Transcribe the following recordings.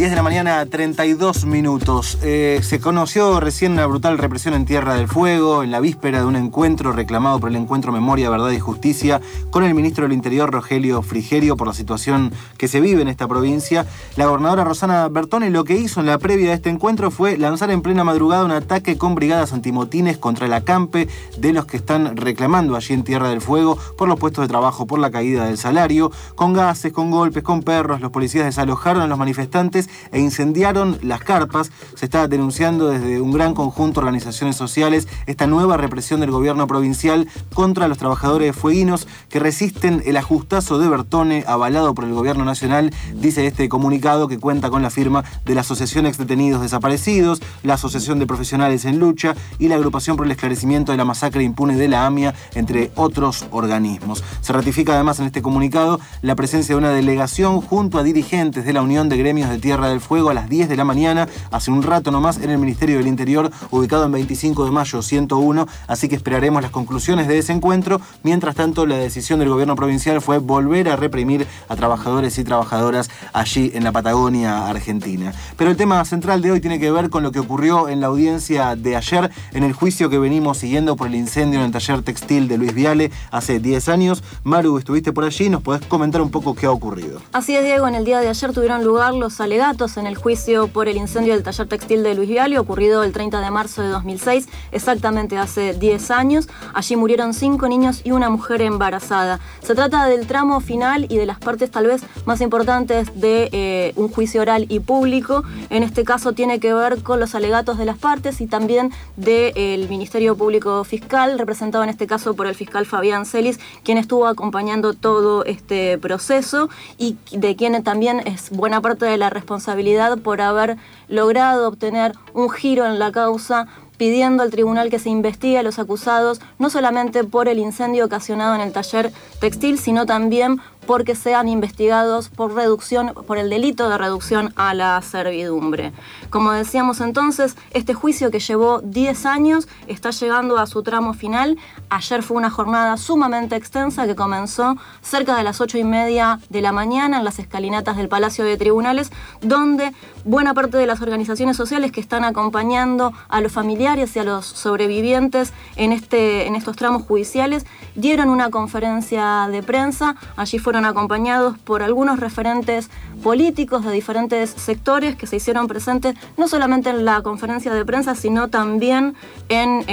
10 de la mañana, 32 minutos. Se conoció recién una brutal represión en Tierra del Fuego, en la víspera de un encuentro reclamado por el Encuentro Memoria, Verdad y Justicia con el ministro del Interior, Rogelio Frigerio, por la situación que se vive en esta provincia. La gobernadora Rosana Bertone lo que hizo en la previa de este encuentro fue lanzar en plena madrugada un ataque con brigadas antimotines contra el acampe de los que están reclamando allí en Tierra del Fuego por los puestos de trabajo, por la caída del salario, con gases, con golpes, con perros. Los policías desalojaron a los manifestantes e incendiaron las carpas. Se está denunciando desde un gran conjunto de organizaciones sociales esta nueva represión del gobierno provincial contra los trabajadores fueguinos que resisten el ajustazo de Bertone avalado por el gobierno nacional, dice este comunicado que cuenta con la firma de la Asociación Exdetenidos Desaparecidos, la Asociación de Profesionales en Lucha y la Agrupación por el Esclarecimiento de la Masacre Impune de la AMIA, entre otros organismos. Se ratifica además en este comunicado la presencia de una delegación junto a dirigentes de la Unión de Gremios de Tierra del Fuego a las 10 de la mañana, hace un rato nomás, en el Ministerio del Interior, ubicado en 25 de mayo 101, así que esperaremos las conclusiones de ese encuentro. Mientras tanto, la decisión del gobierno provincial fue volver a reprimir a trabajadores y trabajadoras allí en la Patagonia Argentina. Pero el tema central de hoy tiene que ver con lo que ocurrió en la audiencia de ayer, en el juicio que venimos siguiendo por el incendio en el taller textil de Luis Viale hace 10 años. Maru, estuviste por allí, ¿nos podés comentar un poco qué ha ocurrido? Así es, Diego, en el día de ayer tuvieron lugar los alegatos en el juicio por el incendio del taller textil de Luis Viale, ocurrido el 30 de marzo de 2006, exactamente hace 10 años. Allí murieron 5 niños y una mujer embarazada. Se trata del tramo final y de las partes tal vez más importantes de un juicio oral y público. En este caso tiene que ver con los alegatos de las partes y también del Ministerio Público Fiscal, representado en este caso por el fiscal Fabián Celis, quien estuvo acompañando todo este proceso y de quien también es buena parte de la responsabilidad por haber logrado obtener un giro en la causa, pidiendo al tribunal que se investigue a los acusados no solamente por el incendio ocasionado en el taller textil, sino también porque sean investigados por el delito de reducción a la servidumbre. Como decíamos entonces, este juicio que llevó 10 años está llegando a su tramo final. Ayer fue una jornada sumamente extensa que comenzó cerca de las 8:30 de la mañana en las escalinatas del Palacio de Tribunales, donde buena parte de las organizaciones sociales que están acompañando a los familiares y a los sobrevivientes en estos tramos judiciales dieron una conferencia de prensa. Allí fueron acompañados por algunos referentes políticos de diferentes sectores que se hicieron presentes no solamente en la conferencia de prensa, sino también en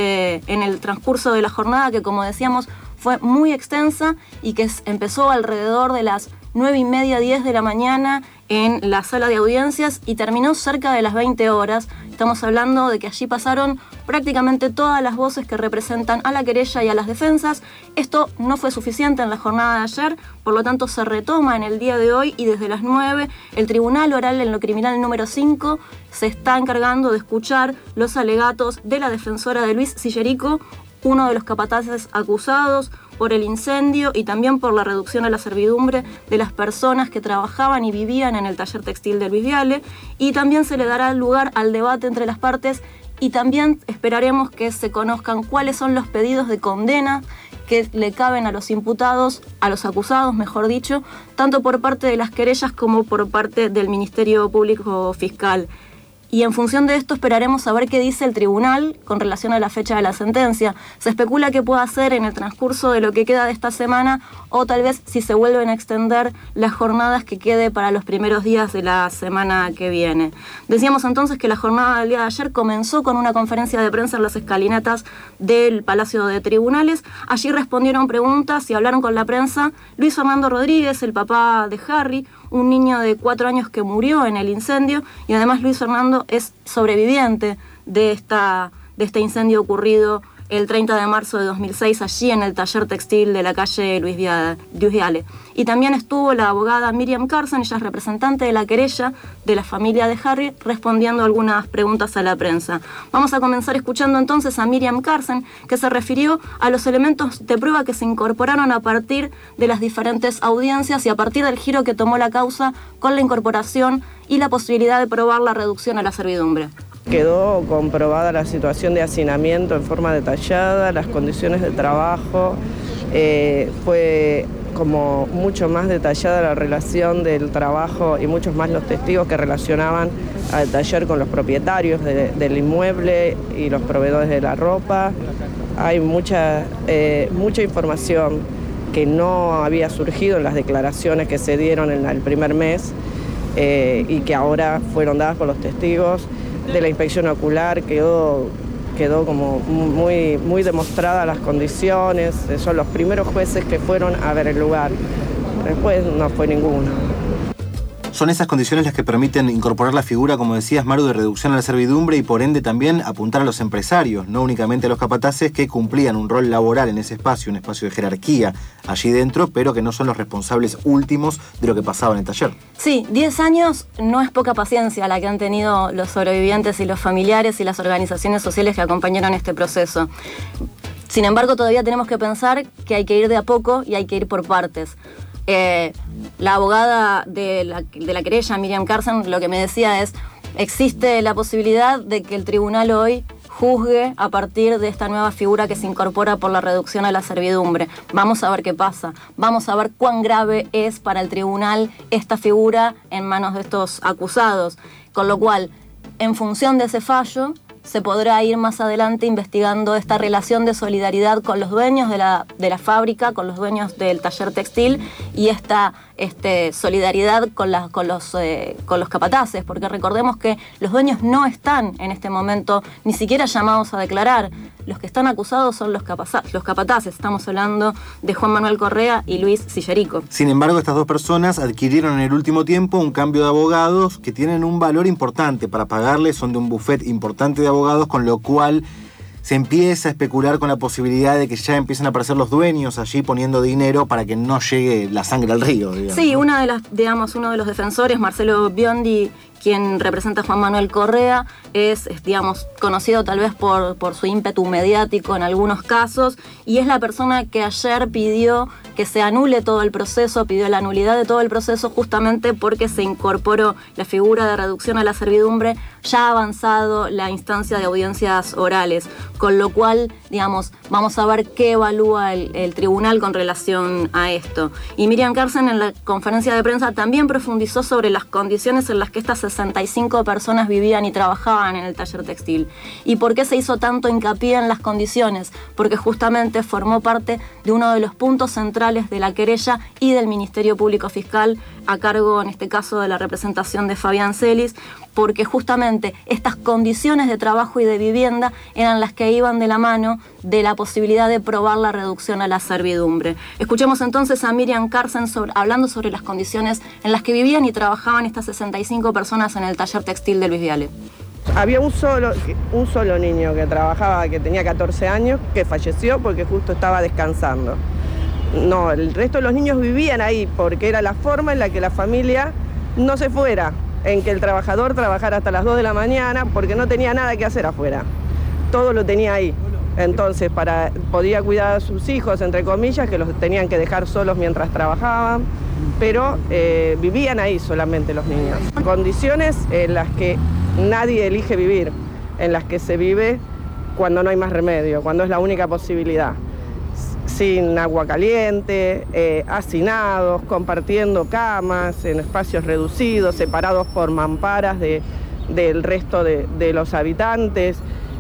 el transcurso de la jornada, que como decíamos fue muy extensa y que empezó alrededor de las 9:30, 10 de la mañana en la sala de audiencias y terminó cerca de las 20 horas. Estamos hablando de que allí pasaron prácticamente todas las voces que representan a la querella y a las defensas. Esto no fue suficiente en la jornada de ayer, por lo tanto se retoma en el día de hoy y desde las 9 el Tribunal Oral en lo Criminal número 5 se está encargando de escuchar los alegatos de la defensora de Luis Sillerico, uno de los capataces acusados por el incendio y también por la reducción a la servidumbre de las personas que trabajaban y vivían en el taller textil de Luis Viale, y también se le dará lugar al debate entre las partes y también esperaremos que se conozcan cuáles son los pedidos de condena que le caben a los imputados, a los acusados, mejor dicho, tanto por parte de las querellas como por parte del Ministerio Público Fiscal. Y en función de esto esperaremos saber qué dice el tribunal con relación a la fecha de la sentencia. Se especula que pueda ser en el transcurso de lo que queda de esta semana o tal vez si se vuelven a extender las jornadas que quede para los primeros días de la semana que viene. Decíamos entonces que la jornada del día de ayer comenzó con una conferencia de prensa en las escalinatas del Palacio de Tribunales. Allí respondieron preguntas y hablaron con la prensa Luis Fernando Rodríguez, el papá de Harry, un niño de 4 años que murió en el incendio, y además Luis Fernando es sobreviviente de este incendio ocurrido el 30 de marzo de 2006 allí en el taller textil de la calle Luis Viale. Y también estuvo la abogada Miriam Carson, ella es representante de la querella de la familia de Harry, respondiendo algunas preguntas a la prensa. Vamos a comenzar escuchando entonces a Miriam Carson, que se refirió a los elementos de prueba que se incorporaron a partir de las diferentes audiencias y a partir del giro que tomó la causa con la incorporación y la posibilidad de probar la reducción a la servidumbre. Quedó comprobada la situación de hacinamiento en forma detallada, las condiciones de trabajo, fue como mucho más detallada la relación del trabajo y muchos más los testigos que relacionaban al taller con los propietarios del inmueble y los proveedores de la ropa. Hay mucha información que no había surgido en las declaraciones que se dieron en el primer mes y que ahora fueron dadas por los testigos de la inspección ocular. Quedó como muy demostradas las condiciones. Son los primeros jueces que fueron a ver el lugar. Después no fue ninguno. Son esas condiciones las que permiten incorporar la figura, como decías, Maru, de reducción a la servidumbre y por ende también apuntar a los empresarios, no únicamente a los capataces que cumplían un rol laboral en ese espacio, un espacio de jerarquía allí dentro, pero que no son los responsables últimos de lo que pasaba en el taller. Sí, 10 años no es poca paciencia la que han tenido los sobrevivientes y los familiares y las organizaciones sociales que acompañaron este proceso. Sin embargo, todavía tenemos que pensar que hay que ir de a poco y hay que ir por partes. La abogada de la querella, Miriam Carson, lo que me decía es: existe la posibilidad de que el tribunal hoy juzgue a partir de esta nueva figura que se incorpora por la reducción a la servidumbre. Vamos a ver qué pasa, vamos a ver cuán grave es para el tribunal esta figura en manos de estos acusados, con lo cual, en función de ese fallo, se podrá ir más adelante investigando esta relación de solidaridad con los dueños de la fábrica, con los dueños del taller textil y esta solidaridad con los capataces, porque recordemos que los dueños no están en este momento ni siquiera llamados a declarar. Los que están acusados son los capataces. Estamos hablando de Juan Manuel Correa y Luis Sillerico. Sin embargo, estas dos personas adquirieron en el último tiempo un cambio de abogados que tienen un valor importante para pagarles, son de un buffet importante de abogados, con lo cual se empieza a especular con la posibilidad de que ya empiecen a aparecer los dueños allí poniendo dinero para que no llegue la sangre al río, digamos. Sí, uno de los defensores, Marcelo Biondi, quien representa a Juan Manuel Correa, es conocido tal vez por su ímpetu mediático en algunos casos, y es la persona que ayer pidió que se anule todo el proceso, pidió la nulidad de todo el proceso justamente porque se incorporó la figura de reducción a la servidumbre ya avanzado la instancia de audiencias orales, con lo cual, vamos a ver qué evalúa el tribunal con relación a esto. Y Miriam Carson en la conferencia de prensa también profundizó sobre las condiciones en las que estas 65 personas vivían y trabajaban en el taller textil. ¿Y por qué se hizo tanto hincapié en las condiciones? Porque justamente formó parte de uno de los puntos centrales de la querella y del Ministerio Público Fiscal, a cargo en este caso de la representación de Fabián Celis, porque justamente estas condiciones de trabajo y de vivienda eran las que iban de la mano de la posibilidad de probar la reducción a la servidumbre. Escuchemos entonces a Miriam Carson hablando sobre las condiciones en las que vivían y trabajaban estas 65 personas en el taller textil de Luis Viale. Había un solo niño que trabajaba, que tenía 14 años, que falleció porque justo estaba descansando. No, el resto de los niños vivían ahí porque era la forma en la que la familia no se fuera, en que el trabajador trabajara hasta las 2 de la mañana porque no tenía nada que hacer afuera. Todo lo tenía ahí. Entonces, podía cuidar a sus hijos, entre comillas, que los tenían que dejar solos mientras trabajaban, pero vivían ahí solamente los niños. Condiciones en las que nadie elige vivir, en las que se vive cuando no hay más remedio, cuando es la única posibilidad. Sin agua caliente, hacinados, compartiendo camas en espacios reducidos, separados por mamparas del resto de los habitantes,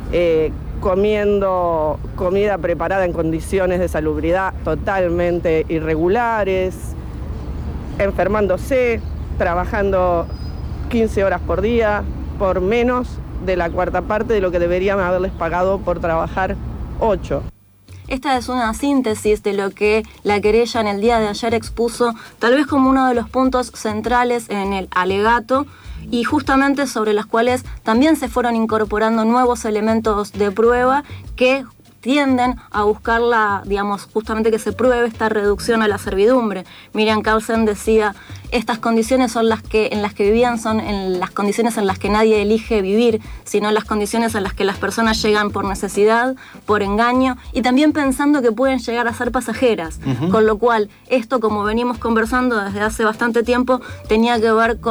comiendo comida preparada en condiciones de salubridad totalmente irregulares, enfermándose, trabajando 15 horas por día, por menos de la cuarta parte de lo que deberían haberles pagado por trabajar 8. Esta es una síntesis de lo que la querella en el día de ayer expuso, tal vez como uno de los puntos centrales en el alegato, y justamente sobre las cuales también se fueron incorporando nuevos elementos de prueba que tienden a buscar justamente que se pruebe esta reducción a la servidumbre. Miriam Carson decía, estas condiciones en las que vivían son en las condiciones en las que nadie elige vivir, sino las condiciones en las que las personas llegan por necesidad, por engaño y también pensando que pueden llegar a ser pasajeras. Con lo cual, esto, como venimos conversando desde hace bastante tiempo, tenía que ver con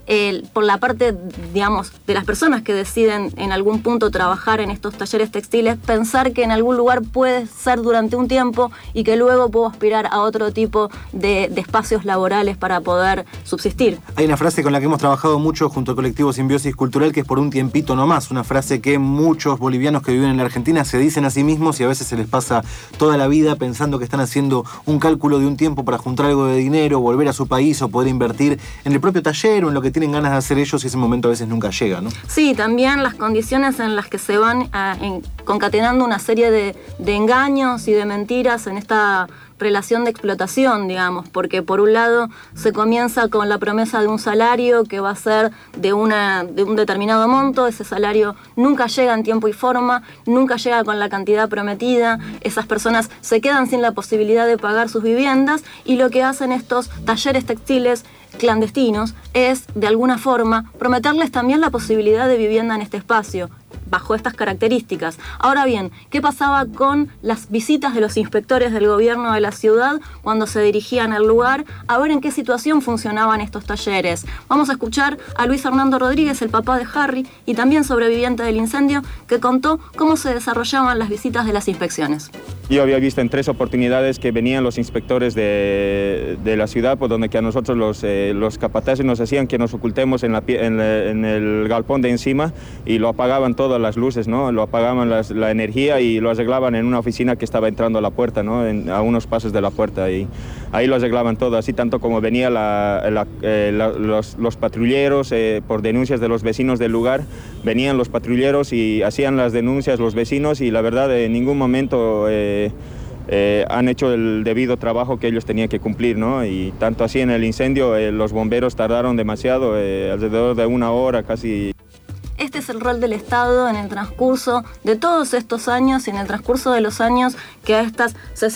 por la parte, digamos, de las personas que deciden en algún punto trabajar en estos talleres textiles, pensar que en algún lugar puede ser durante un tiempo y que luego puedo aspirar a otro tipo de espacios laborales para poder subsistir. Hay una frase con la que hemos trabajado mucho junto al colectivo Simbiosis Cultural, que es por un tiempito nomás, una frase que muchos bolivianos que viven en la Argentina se dicen a sí mismos y a veces se les pasa toda la vida pensando que están haciendo un cálculo de un tiempo para juntar algo de dinero, volver a su país o poder invertir en el propio taller o en lo que tienen ganas de hacer ellos, y ese momento a veces nunca llega, ¿no? Sí, también las condiciones en las que se van concatenando una serie de engaños y de mentiras en esta relación de explotación, digamos, porque por un lado se comienza con la promesa de un salario que va a ser de un determinado monto, ese salario nunca llega en tiempo y forma, nunca llega con la cantidad prometida, esas personas se quedan sin la posibilidad de pagar sus viviendas, y lo que hacen estos talleres textiles clandestinos es, de alguna forma, prometerles también la posibilidad de vivienda en este espacio, bajo estas características. Ahora bien, ¿qué pasaba con las visitas de los inspectores del gobierno de la ciudad cuando se dirigían al lugar a ver en qué situación funcionaban estos talleres? Vamos a escuchar a Luis Hernando Rodríguez, el papá de Harry y también sobreviviente del incendio, que contó cómo se desarrollaban las visitas de las inspecciones. Yo había visto en 3 oportunidades que venían los inspectores de la ciudad, por donde que a nosotros los capataces nos hacían que nos ocultemos en el galpón de encima, y lo apagaban todas las luces, ¿no? Lo apagaban la energía y lo arreglaban en una oficina que estaba entrando a la puerta, ¿no? A unos pasos de la puerta, y ahí lo arreglaban todo, así tanto como venían los patrulleros por denuncias de los vecinos del lugar. Venían los patrulleros y hacían las denuncias los vecinos, y la verdad en ningún momento han hecho el debido trabajo que ellos tenían que cumplir, ¿no? Y tanto así en el incendio los bomberos tardaron demasiado, alrededor de 1 hora casi. Este es el rol del Estado en el transcurso de todos estos años y en el transcurso de los años que a estas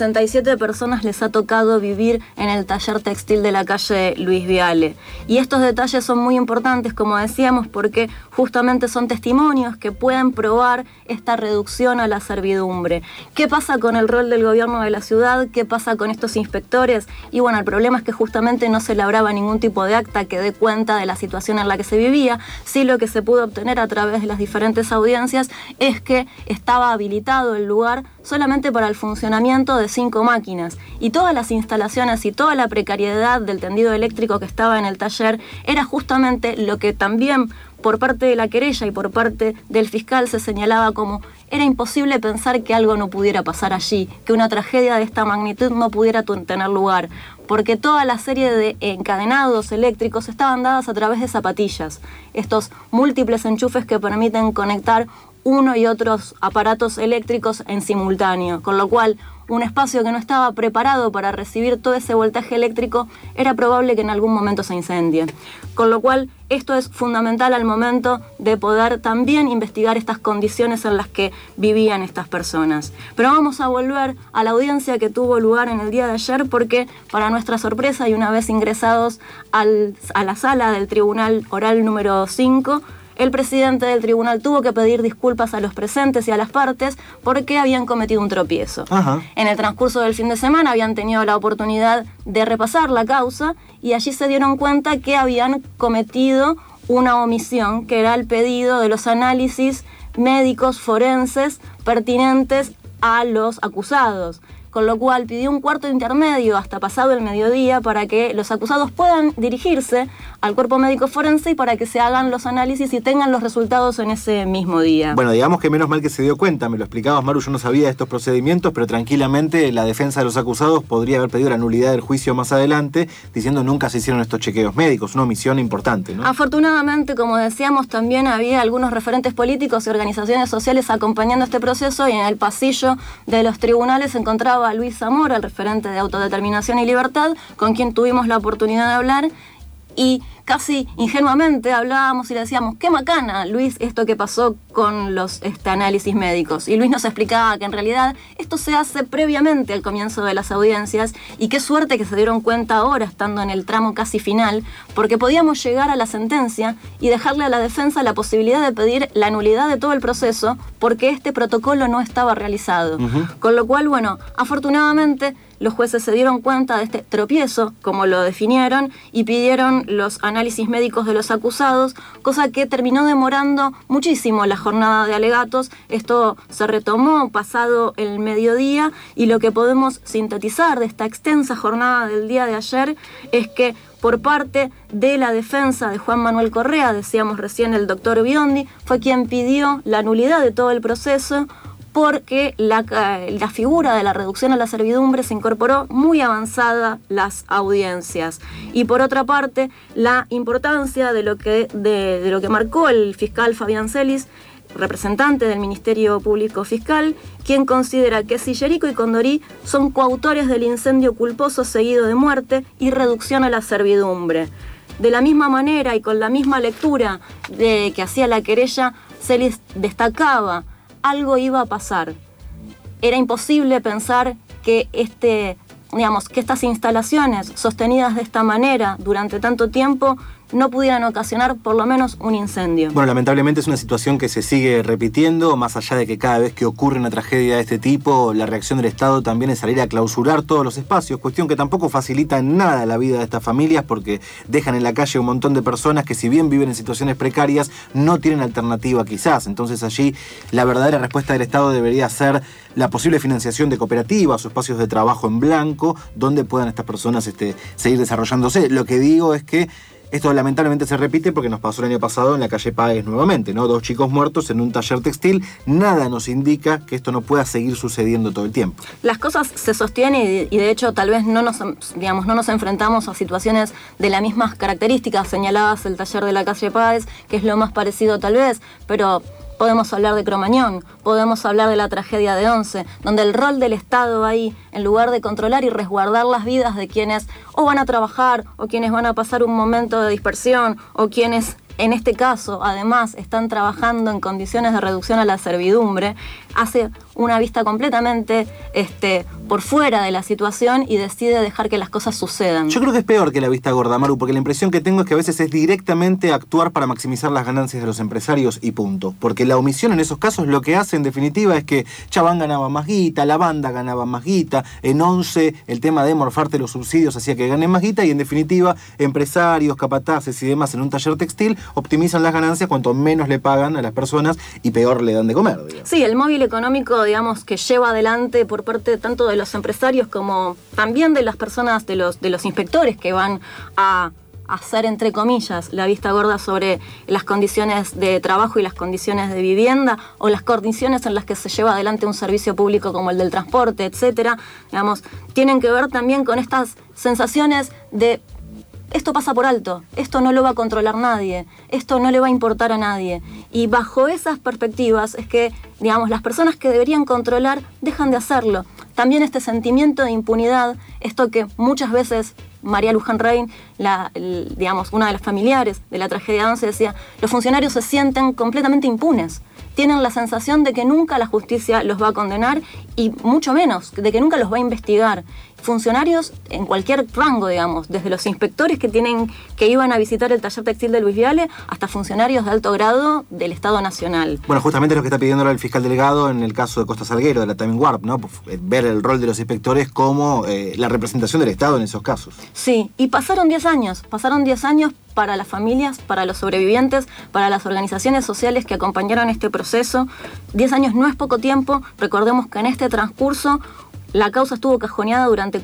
67 personas les ha tocado vivir en el taller textil de la calle Luis Viale. Y estos detalles son muy importantes, como decíamos, porque justamente son testimonios que pueden probar esta reducción a la servidumbre. ¿Qué pasa con el rol del gobierno de la ciudad? ¿Qué pasa con estos inspectores? Y bueno, el problema es que justamente no se labraba ningún tipo de acta que dé cuenta de la situación en la que se vivía. Sí, lo que se pudo obtener a través de las diferentes audiencias es que estaba habilitado el lugar solamente para el funcionamiento de 5 máquinas, y todas las instalaciones y toda la precariedad del tendido eléctrico que estaba en el taller era justamente lo que también por parte de la querella y por parte del fiscal se señalaba como era imposible pensar que algo no pudiera pasar allí, que una tragedia de esta magnitud no pudiera tener lugar, porque toda la serie de encadenados eléctricos estaban dadas a través de zapatillas, estos múltiples enchufes que permiten conectar uno y otros aparatos eléctricos en simultáneo, con lo cual un espacio que no estaba preparado para recibir todo ese voltaje eléctrico era probable que en algún momento se incendie. Con lo cual esto es fundamental al momento de poder también investigar estas condiciones en las que vivían estas personas. Pero vamos a volver a la audiencia que tuvo lugar en el día de ayer, porque para nuestra sorpresa y una vez ingresados a la sala del Tribunal Oral número 5, el presidente del tribunal tuvo que pedir disculpas a los presentes y a las partes porque habían cometido un tropiezo. Ajá. En el transcurso del fin de semana habían tenido la oportunidad de repasar la causa y allí se dieron cuenta que habían cometido una omisión, que era el pedido de los análisis médicos forenses pertinentes a los acusados. Con lo cual pidió un cuarto intermedio hasta pasado el mediodía para que los acusados puedan dirigirse al cuerpo médico forense y para que se hagan los análisis y tengan los resultados en ese mismo día. Bueno, digamos que menos mal que se dio cuenta, me lo explicabas, Maru, yo no sabía de estos procedimientos, pero tranquilamente la defensa de los acusados podría haber pedido la nulidad del juicio más adelante, diciendo nunca se hicieron estos chequeos médicos, una omisión importante, ¿no? Afortunadamente, como decíamos, también había algunos referentes políticos y organizaciones sociales acompañando este proceso, y en el pasillo de los tribunales se encontraba a Luis Zamora, el referente de Autodeterminación y Libertad, con quien tuvimos la oportunidad de hablar, y casi ingenuamente hablábamos y le decíamos, qué macana, Luis, esto que pasó con los análisis médicos. Y Luis nos explicaba que en realidad esto se hace previamente al comienzo de las audiencias, y qué suerte que se dieron cuenta ahora, estando en el tramo casi final, porque podíamos llegar a la sentencia y dejarle a la defensa la posibilidad de pedir la nulidad de todo el proceso porque este protocolo no estaba realizado. Con lo cual, bueno, afortunadamente los jueces se dieron cuenta de este tropiezo, como lo definieron, y pidieron los análisis médicos de los acusados, cosa que terminó demorando muchísimo la jornada de alegatos. Esto se retomó pasado el mediodía, y lo que podemos sintetizar de esta extensa jornada del día de ayer es que por parte de la defensa de Juan Manuel Correa, decíamos recién el doctor Biondi, fue quien pidió la nulidad de todo el proceso, porque la figura de la reducción a la servidumbre se incorporó muy avanzada las audiencias. Y por otra parte, la importancia de lo que marcó el fiscal Fabián Celis, representante del Ministerio Público Fiscal, quien considera que Sillerico y Condorí son coautores del incendio culposo seguido de muerte y reducción a la servidumbre. De la misma manera y con la misma lectura que hacía la querella, Celis destacaba: algo iba a pasar. Era imposible pensar que estas instalaciones sostenidas de esta manera durante tanto tiempo no pudieran ocasionar por lo menos un incendio. Bueno, lamentablemente es una situación que se sigue repitiendo, más allá de que cada vez que ocurre una tragedia de este tipo, la reacción del Estado también es salir a clausurar todos los espacios, cuestión que tampoco facilita en nada la vida de estas familias, porque dejan en la calle un montón de personas que, si bien viven en situaciones precarias, no tienen alternativa quizás. Entonces allí la verdadera respuesta del Estado debería ser la posible financiación de cooperativas o espacios de trabajo en blanco donde puedan estas personas seguir desarrollándose. Lo que digo es que esto lamentablemente se repite porque nos pasó el año pasado en la calle Páez nuevamente, ¿no? 2 chicos muertos en un taller textil. Nada nos indica que esto no pueda seguir sucediendo todo el tiempo. Las cosas se sostienen y de hecho tal vez no nos enfrentamos a situaciones de las mismas características señaladas el taller de la calle Páez, que es lo más parecido tal vez, pero podemos hablar de Cromañón, podemos hablar de la tragedia de Once, donde el rol del Estado ahí, en lugar de controlar y resguardar las vidas de quienes o van a trabajar, o quienes van a pasar un momento de dispersión, o quienes, en este caso, además, están trabajando en condiciones de reducción a la servidumbre, hace una vista completamente por fuera de la situación y decide dejar que las cosas sucedan. Yo creo que es peor que la vista gorda, Maru, porque la impresión que tengo es que a veces es directamente actuar para maximizar las ganancias de los empresarios y punto. Porque la omisión en esos casos lo que hace en definitiva es que Chabán ganaba más guita, la banda ganaba más guita, en Once el tema de morfarte los subsidios hacía que ganen más guita, y en definitiva empresarios, capataces y demás en un taller textil optimizan las ganancias cuanto menos le pagan a las personas y peor le dan de comer, digamos. Sí, el móvil económico, que lleva adelante por parte tanto de los empresarios como también de las personas, de los inspectores que van a hacer, entre comillas, la vista gorda sobre las condiciones de trabajo y las condiciones de vivienda, o las condiciones en las que se lleva adelante un servicio público como el del transporte, etcétera, tienen que ver también con estas sensaciones de: esto pasa por alto, esto no lo va a controlar nadie, esto no le va a importar a nadie. Y bajo esas perspectivas es que, las personas que deberían controlar dejan de hacerlo. También este sentimiento de impunidad, esto que muchas veces María Luján Rein, una de las familiares de la tragedia de Once, decía: los funcionarios se sienten completamente impunes. Tienen la sensación de que nunca la justicia los va a condenar y mucho menos de que nunca los va a investigar. Funcionarios en cualquier rango, desde los inspectores que iban a visitar el taller textil de Luis Viale hasta funcionarios de alto grado del Estado Nacional. Bueno, justamente lo que está pidiendo ahora el fiscal delegado en el caso de Costa Salguero, de la Timing Warp, ¿no? Ver el rol de los inspectores como la representación del Estado en esos casos. Sí, y pasaron 10 años para las familias, para los sobrevivientes, para las organizaciones sociales que acompañaron este proceso. 10 años no es poco tiempo. Recordemos que en este transcurso la causa estuvo cajoneada durante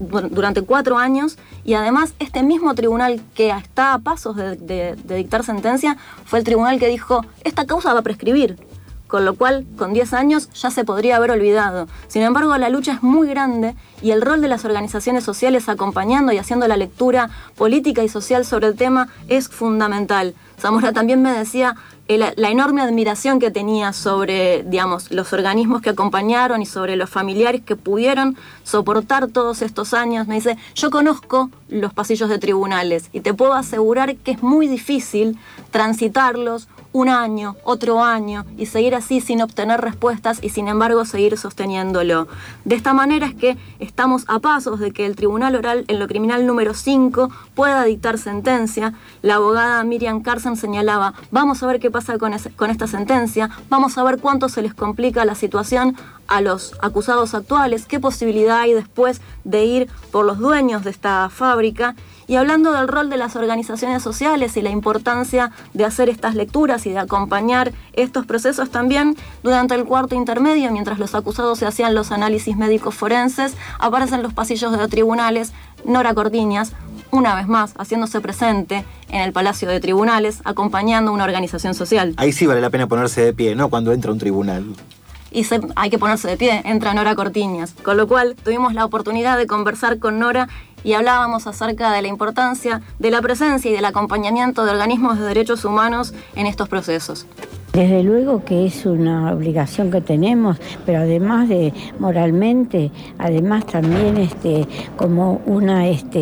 4 años, y además este mismo tribunal que está a pasos de dictar sentencia fue el tribunal que dijo: esta causa va a prescribir. Con lo cual, con 10 años ya se podría haber olvidado. Sin embargo, la lucha es muy grande y el rol de las organizaciones sociales acompañando y haciendo la lectura política y social sobre el tema es fundamental. Zamora también me decía la enorme admiración que tenía sobre, los organismos que acompañaron y sobre los familiares que pudieron soportar todos estos años. Me dice: yo conozco los pasillos de tribunales y te puedo asegurar que es muy difícil transitarlos un año, otro año, y seguir así sin obtener respuestas y sin embargo seguir sosteniéndolo. De esta manera es que estamos a pasos de que el Tribunal Oral en lo Criminal número 5 pueda dictar sentencia. La abogada Miriam Carson señalaba, vamos a ver qué pasa con esta sentencia, vamos a ver cuánto se les complica la situación a los acusados actuales, qué posibilidad hay después de ir por los dueños de esta fábrica. Y hablando del rol de las organizaciones sociales y la importancia de hacer estas lecturas y de acompañar estos procesos también, durante el cuarto intermedio, mientras los acusados se hacían los análisis médicos forenses, aparecen en los pasillos de los tribunales Nora Cortiñas, una vez más haciéndose presente en el Palacio de Tribunales, acompañando a una organización social. Ahí sí vale la pena ponerse de pie, ¿no? Cuando entra un tribunal. Y hay que ponerse de pie, entra Nora Cortiñas. Con lo cual tuvimos la oportunidad de conversar con Nora y hablábamos acerca de la importancia de la presencia y del acompañamiento de organismos de derechos humanos en estos procesos. Desde luego que es una obligación que tenemos, pero además de moralmente, además también como una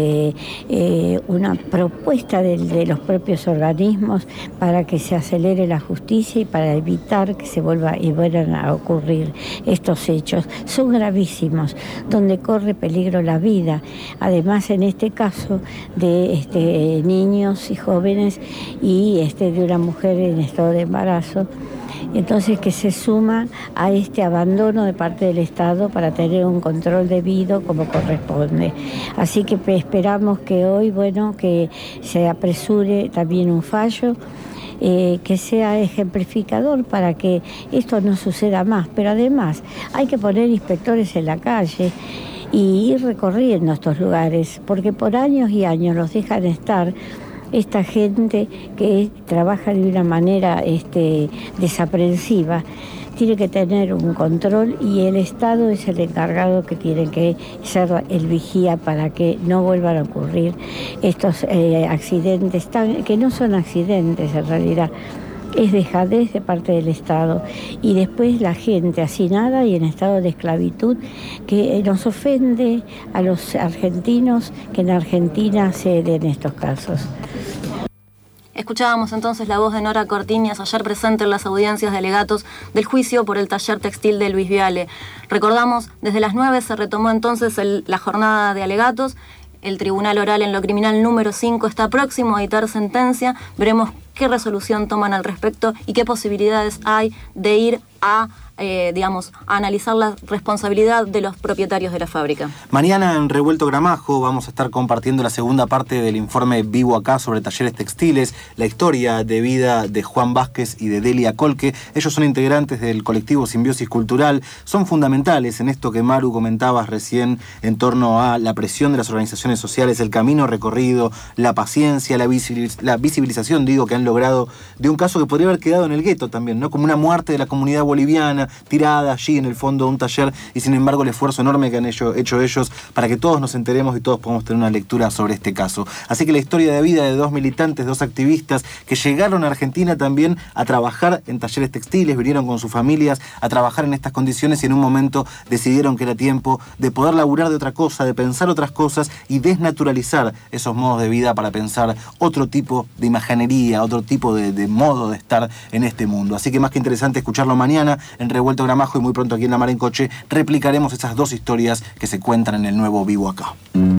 propuesta de los propios organismos para que se acelere la justicia y para evitar que se vuelvan a ocurrir estos hechos. Son gravísimos, donde corre peligro la vida. Además, en este caso de niños y jóvenes y de una mujer en estado de embarazo. Entonces, que se suma a este abandono de parte del Estado para tener un control debido como corresponde. Así que esperamos que hoy, que se apresure también un fallo, que sea ejemplificador para que esto no suceda más. Pero además hay que poner inspectores en la calle y ir recorriendo estos lugares, porque por años y años los dejan estar esta gente que trabaja de una manera desaprensiva. Tiene que tener un control y el Estado es el encargado que tiene que ser el vigía para que no vuelvan a ocurrir estos accidentes, que no son accidentes en realidad. Es dejadez de parte del Estado y después la gente hacinada y en estado de esclavitud que nos ofende a los argentinos que en Argentina se den estos casos. Escuchábamos entonces la voz de Nora Cortiñas, ayer presente en las audiencias de alegatos del juicio por el taller textil de Luis Viale. Recordamos, desde las 9 se retomó entonces la jornada de alegatos. El Tribunal Oral en lo Criminal número 5 está próximo a dictar sentencia. Veremos qué resolución toman al respecto y qué posibilidades hay de ir a analizar la responsabilidad de los propietarios de la fábrica. Mañana en Revuelto Gramajo vamos a estar compartiendo la segunda parte del informe Vivo Acá sobre talleres textiles, la historia de vida de Juan Vázquez y de Delia Colque. Ellos son integrantes del colectivo Simbiosis Cultural, son fundamentales en esto que Maru comentabas recién en torno a la presión de las organizaciones sociales, el camino recorrido, la paciencia, la visibilización, que han logrado de un caso que podría haber quedado en el gueto también, ¿no? Como una muerte de la comunidad boliviana, tirada allí en el fondo de un taller, y sin embargo el esfuerzo enorme que han hecho ellos para que todos nos enteremos y todos podamos tener una lectura sobre este caso. Así que la historia de vida de dos militantes, dos activistas que llegaron a Argentina también a trabajar en talleres textiles, vinieron con sus familias a trabajar en estas condiciones y en un momento decidieron que era tiempo de poder laburar de otra cosa, de pensar otras cosas y desnaturalizar esos modos de vida para pensar otro tipo de imaginería, otro tipo de modo de estar en este mundo. Así que más que interesante escucharlo mañana en Revuelto Gramajo y muy pronto aquí en La Mar en Coche replicaremos esas dos historias que se cuentan en el nuevo Vivo Acá.